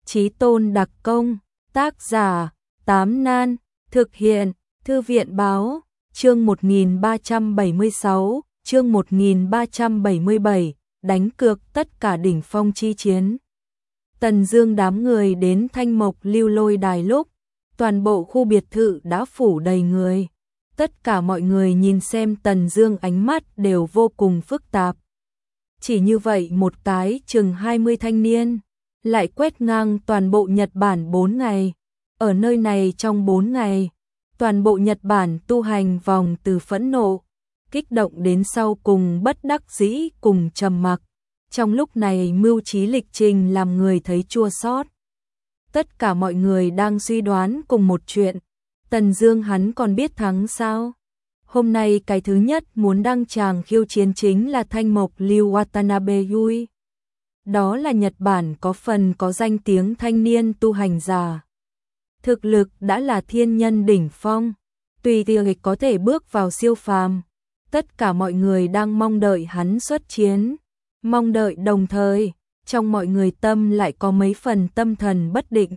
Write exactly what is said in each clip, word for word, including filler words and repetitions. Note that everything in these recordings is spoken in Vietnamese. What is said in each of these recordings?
Chí Tôn đặc công, tác giả, Tám Nan, thực hiện, Thư viện báo, chương một nghìn ba trăm bảy mươi sáu, chương một nghìn ba trăm bảy mươi bảy, đánh cược tất cả đỉnh phong chi chiến. Tần Dương đám người đến Thanh Mộc Lưu Lôi Đài lúc, toàn bộ khu biệt thự đã phủ đầy người. Tất cả mọi người nhìn xem Tần Dương ánh mắt đều vô cùng phức tạp. Chỉ như vậy một cái chừng hai mươi thanh niên, lại quét ngang toàn bộ Nhật Bản bốn ngày. Ở nơi này trong bốn ngày, toàn bộ Nhật Bản tu hành vòng từ phẫn nộ, kích động đến sau cùng bất đắc dĩ cùng trầm mặc. Trong lúc này mưu trí lịch trình làm người thấy chua xót. Tất cả mọi người đang suy đoán cùng một chuyện, Tần Dương hắn còn biết thắng sao? Hôm nay cái thứ nhất muốn đăng tràng khiêu chiến chính là Thanh Mộc Lưu Watanabe Yui. Đó là Nhật Bản có phần có danh tiếng thanh niên tu hành giả. Thực lực đã là thiên nhân đỉnh phong, tùy tiện có thể bước vào siêu phàm. Tất cả mọi người đang mong đợi hắn xuất chiến, mong đợi đồng thời, trong mọi người tâm lại có mấy phần tâm thần bất định.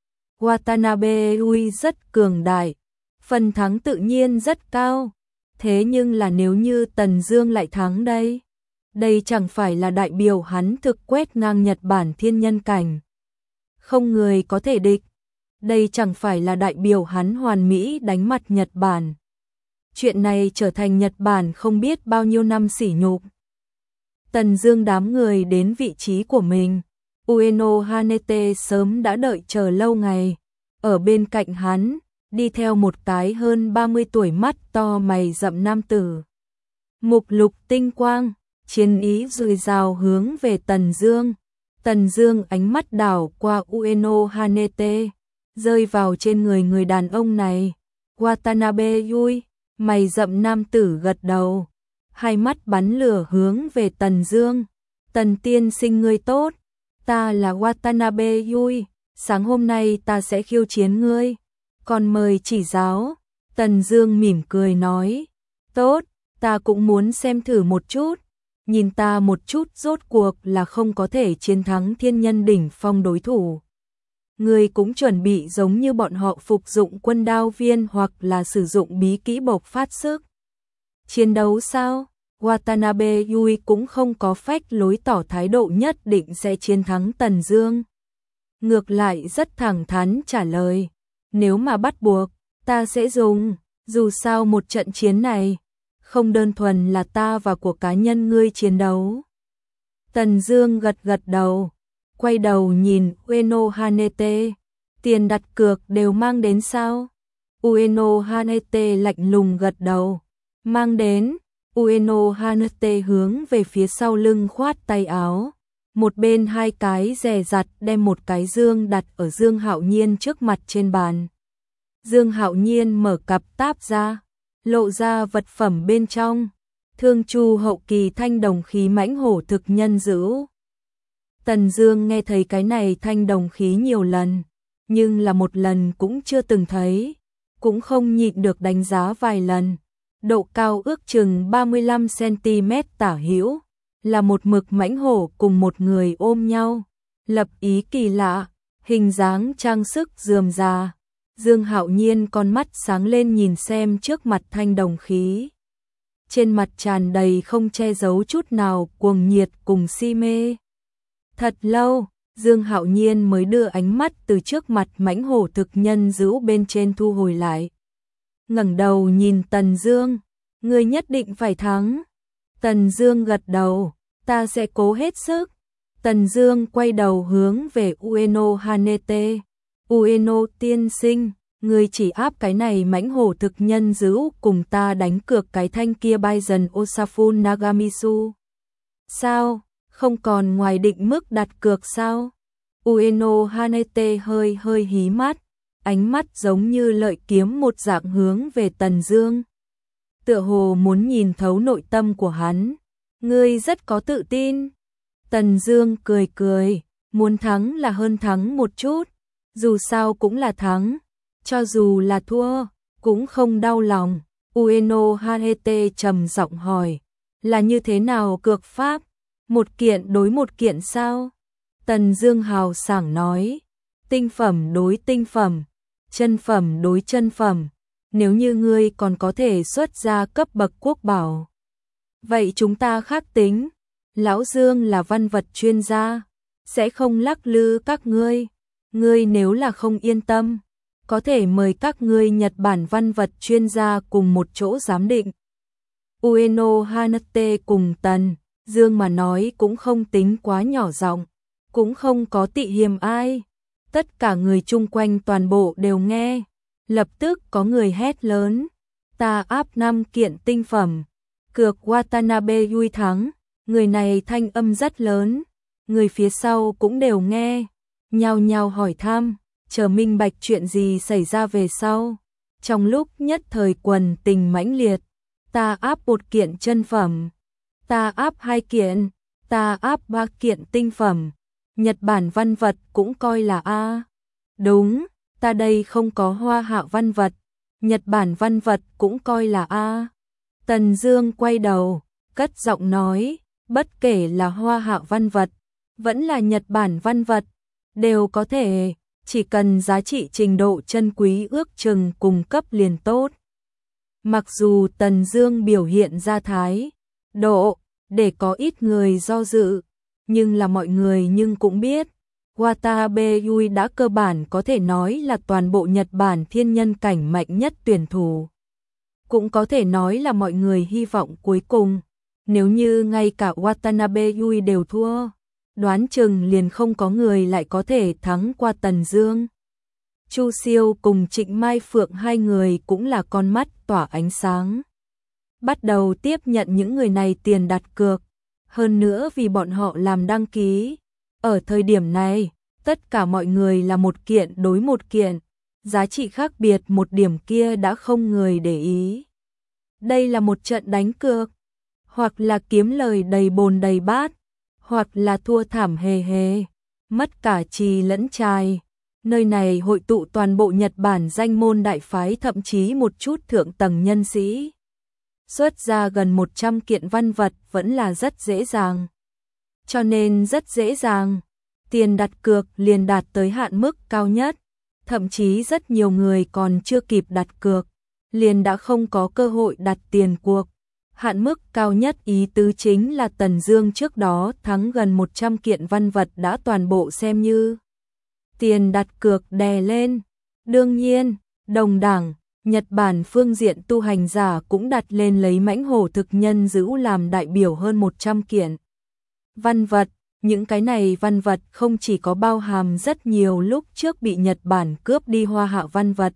Watanabe Yui rất cường đại, phần thắng tự nhiên rất cao. Thế nhưng là nếu như Tần Dương lại thắng đây, đây chẳng phải là đại biểu hắn thực quét ngang Nhật Bản thiên nhân cảnh, không người có thể địch. Đây chẳng phải là đại biểu hắn hoàn mỹ đánh mặt Nhật Bản. Chuyện này trở thành Nhật Bản không biết bao nhiêu năm sỉ nhục. Tần Dương đám người đến vị trí của mình, Ueno Hanete sớm đã đợi chờ lâu ngày. Ở bên cạnh hắn, đi theo một cái hơn ba mươi tuổi mắt to mày rậm nam tử. Mục lục tinh quang, chiến ý dồi dào hướng về Tần Dương. Tần Dương ánh mắt đảo qua Ueno Hanete, rơi vào trên người người đàn ông này. Watanabe Yui, mày rậm nam tử gật đầu, hai mắt bắn lửa hướng về Tần Dương. Tần tiên sinh ngươi tốt, ta là Watanabe Yui, sáng hôm nay ta sẽ khiêu chiến ngươi, còn mời chỉ giáo. Tần Dương mỉm cười nói, tốt, ta cũng muốn xem thử một chút, nhìn ta một chút rốt cuộc là không có thể chiến thắng thiên nhân đỉnh phong đối thủ. Ngươi cũng chuẩn bị giống như bọn họ phục dụng quân đao viên hoặc là sử dụng bí kỹ bộc phát sức chiến đấu sao? Watanabe Yui cũng không có phách lối tỏ thái độ nhất định sẽ chiến thắng Tần Dương. Ngược lại rất thẳng thắn trả lời, nếu mà bắt buộc, ta sẽ dùng, dù sao một trận chiến này, không đơn thuần là ta và của cá nhân ngươi chiến đấu. Tần Dương gật gật đầu, quay đầu nhìn Ueno Hanete, tiền đặt cược đều mang đến sao? Ueno Hanete lạnh lùng gật đầu, mang đến. Ueno Hanete hướng về phía sau lưng khoát tay áo, một bên hai cái dè dặt đem một cái dương đặt ở Dương Hạo Nhiên trước mặt trên bàn. Dương Hạo Nhiên mở cặp táp ra, lộ ra vật phẩm bên trong, Thương Chu hậu kỳ thanh đồng khí mãnh hổ thực nhân dữ. Tần Dương nghe thấy cái này thanh đồng khí nhiều lần, nhưng là một lần cũng chưa từng thấy, cũng không nhịn được đánh giá vài lần. Độ cao ước chừng ba mươi lăm xăng-ti-mét tả hữu, là một mực mãnh hổ cùng một người ôm nhau, lập ý kỳ lạ, hình dáng trang sức rườm rà. Dương Hạo Nhiên con mắt sáng lên nhìn xem trước mặt thanh đồng khí. Trên mặt tràn đầy không che giấu chút nào cuồng nhiệt cùng si mê. Thật lâu, Dương Hạo Nhiên mới đưa ánh mắt từ trước mặt mãnh hổ thực nhân dữ bên trên thu hồi lại. Ngẩng đầu nhìn Tần Dương, ngươi nhất định phải thắng. Tần Dương gật đầu, ta sẽ cố hết sức. Tần Dương quay đầu hướng về Ueno Hanete, Ueno tiên sinh, ngươi chỉ áp cái này mãnh hổ thực nhân dữ cùng ta đánh cược cái thanh kia Bison Osafun Nagamitsu. Sao, không còn ngoài định mức đặt cược sao? Ueno Hanete hơi hơi hí mắt, ánh mắt giống như lợi kiếm một dạng hướng về Tần Dương. Tựa hồ muốn nhìn thấu nội tâm của hắn. Ngươi rất có tự tin. Tần Dương cười cười, muốn thắng là hơn thắng một chút, dù sao cũng là thắng, cho dù là thua, cũng không đau lòng. Ueno Hanete trầm giọng hỏi, là như thế nào cược pháp? Một kiện đối một kiện sao? Tần Dương hào sảng nói, tinh phẩm đối tinh phẩm, chân phẩm đối chân phẩm, nếu như ngươi còn có thể xuất ra cấp bậc quốc bảo. Vậy chúng ta khác tính, Lão Dương là văn vật chuyên gia, sẽ không lắc lư các ngươi, ngươi nếu là không yên tâm, có thể mời các ngươi Nhật Bản văn vật chuyên gia cùng một chỗ giám định. Ueno Hanate cùng Tần Dương mà nói cũng không tính quá nhỏ giọng, cũng không có tị hiềm ai. Tất cả người chung quanh toàn bộ đều nghe, lập tức có người hét lớn, ta áp năm kiện tinh phẩm, cược Watanabe Yui thắng. Người này thanh âm rất lớn, người phía sau cũng đều nghe, nhao nhao hỏi thăm, chờ minh bạch chuyện gì xảy ra về sau. Trong lúc nhất thời quần tình mãnh liệt, ta áp một kiện chân phẩm, ta áp hai kiện, ta áp ba kiện tinh phẩm. Nhật Bản văn vật cũng coi là A. Đúng, ta đây không có Hoa Hạ văn vật, Nhật Bản văn vật cũng coi là A. Tần Dương quay đầu, cất giọng nói, bất kể là Hoa Hạ văn vật, vẫn là Nhật Bản văn vật, đều có thể, chỉ cần giá trị trình độ chân quý ước chừng cùng cấp liền tốt. Mặc dù Tần Dương biểu hiện ra thái độ để có ít người do dự, nhưng là mọi người nhưng cũng biết, Watanabe Yui đã cơ bản có thể nói là toàn bộ Nhật Bản thiên nhân cảnh mạnh nhất tuyển thủ. Cũng có thể nói là mọi người hy vọng cuối cùng, nếu như ngay cả Watanabe Yui đều thua, đoán chừng liền không có người lại có thể thắng qua Tần Dương. Chu Siêu cùng Trịnh Mai Phượng hai người cũng là con mắt tỏa ánh sáng. Bắt đầu tiếp nhận những người này tiền đặt cược, hơn nữa vì bọn họ làm đăng ký. Ở thời điểm này, tất cả mọi người là một kiện đối một kiện, giá trị khác biệt một điểm kia đã không người để ý. Đây là một trận đánh cược, hoặc là kiếm lời đầy bồn đầy bát, hoặc là thua thảm hề hề, mất cả trì lẫn trai. Nơi này hội tụ toàn bộ Nhật Bản danh môn đại phái, thậm chí một chút thượng tầng nhân sĩ. Xuất ra gần một trăm kiện văn vật vẫn là rất dễ dàng. Cho nên rất dễ dàng, tiền đặt cược liền đạt tới hạn mức cao nhất, thậm chí rất nhiều người còn chưa kịp đặt cược, liền đã không có cơ hội đặt tiền cuộc. Hạn mức cao nhất ý tứ chính là Tần Dương trước đó thắng gần một trăm kiện văn vật đã toàn bộ xem như tiền đặt cược đè lên. Đương nhiên, đồng đẳng, Nhật Bản phương diện tu hành giả cũng đặt lên lấy mãnh hổ thực nhân giữ làm đại biểu hơn một trăm kiện văn vật. Những cái này văn vật không chỉ có bao hàm rất nhiều lúc trước bị Nhật Bản cướp đi Hoa Hạ văn vật,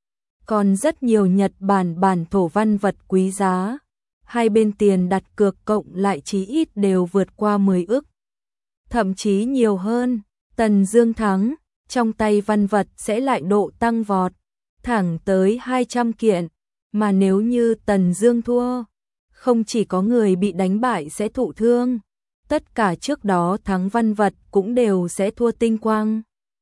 còn rất nhiều Nhật Bản bản thổ văn vật quý giá. Hai bên tiền đặt cược cộng lại chí ít đều vượt qua mười ức, thậm chí nhiều hơn. Tần Dương thắng, trong tay văn vật sẽ lại độ tăng vọt, thẳng tới hai trăm kiện, mà nếu như Tần Dương thua, không chỉ có người bị đánh bại sẽ thụ thương, tất cả trước đó thắng văn vật cũng đều sẽ thua tinh quang.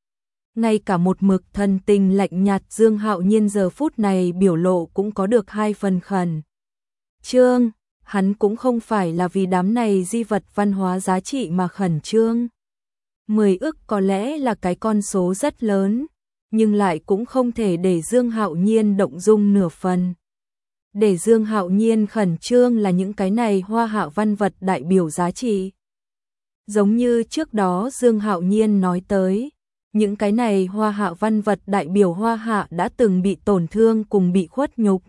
Ngay cả một mực thần tình lạnh nhạt Dương Hạo Nhiên giờ phút này biểu lộ cũng có được hai phần khẩn trương, hắn cũng không phải là vì đám này di vật văn hóa giá trị mà khẩn trương. Mười ức có lẽ là cái con số rất lớn, nhưng lại cũng không thể để Dương Hạo Nhiên động dung nửa phần. Để Dương Hạo Nhiên khẩn trương là những cái này Hoa Hạ văn vật đại biểu giá trị. Giống như trước đó Dương Hạo Nhiên nói tới, những cái này Hoa Hạ văn vật đại biểu Hoa Hạ đã từng bị tổn thương cùng bị khuất nhục.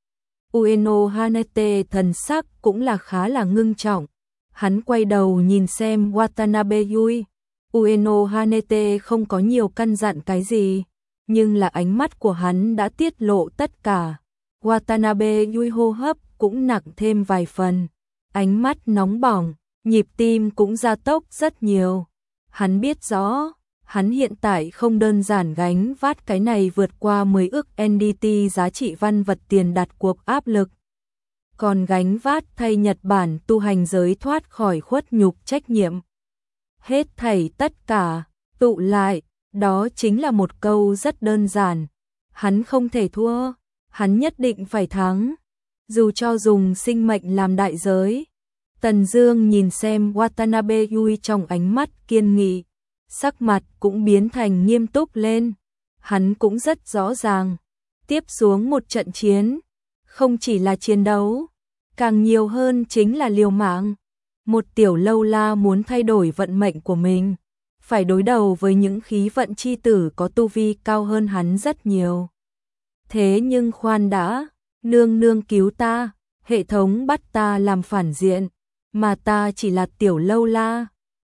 Ueno Hanete thần sắc cũng là khá là ngưng trọng. Hắn quay đầu nhìn xem Watanabe Yui. Ueno Hanete không có nhiều căn dặn cái gì, nhưng là ánh mắt của hắn đã tiết lộ tất cả. Watanabe Yui hô hấp cũng nặng thêm vài phần, ánh mắt nóng bỏng, nhịp tim cũng gia tốc rất nhiều. Hắn biết rõ, hắn hiện tại không đơn giản gánh vác cái này vượt qua mười ức en đê tê giá trị văn vật tiền đặt cuộc áp lực, còn gánh vác thay Nhật Bản tu hành giới thoát khỏi khuất nhục trách nhiệm. Hết thảy tất cả, tụ lại, đó chính là một câu rất đơn giản. Hắn không thể thua, hắn nhất định phải thắng, dù cho dùng sinh mệnh làm đại giới. Tần Dương nhìn xem Watanabe Yui trong ánh mắt kiên nghị, sắc mặt cũng biến thành nghiêm túc lên. Hắn cũng rất rõ ràng, tiếp xuống một trận chiến, không chỉ là chiến đấu, càng nhiều hơn chính là liều mạng. Một tiểu lâu la muốn thay đổi vận mệnh của mình, phải đối đầu với những khí vận chi tử có tu vi cao hơn hắn rất nhiều. Thế nhưng khoan đã, nương nương cứu ta, hệ thống bắt ta làm phản diện, mà ta chỉ là tiểu lâu la,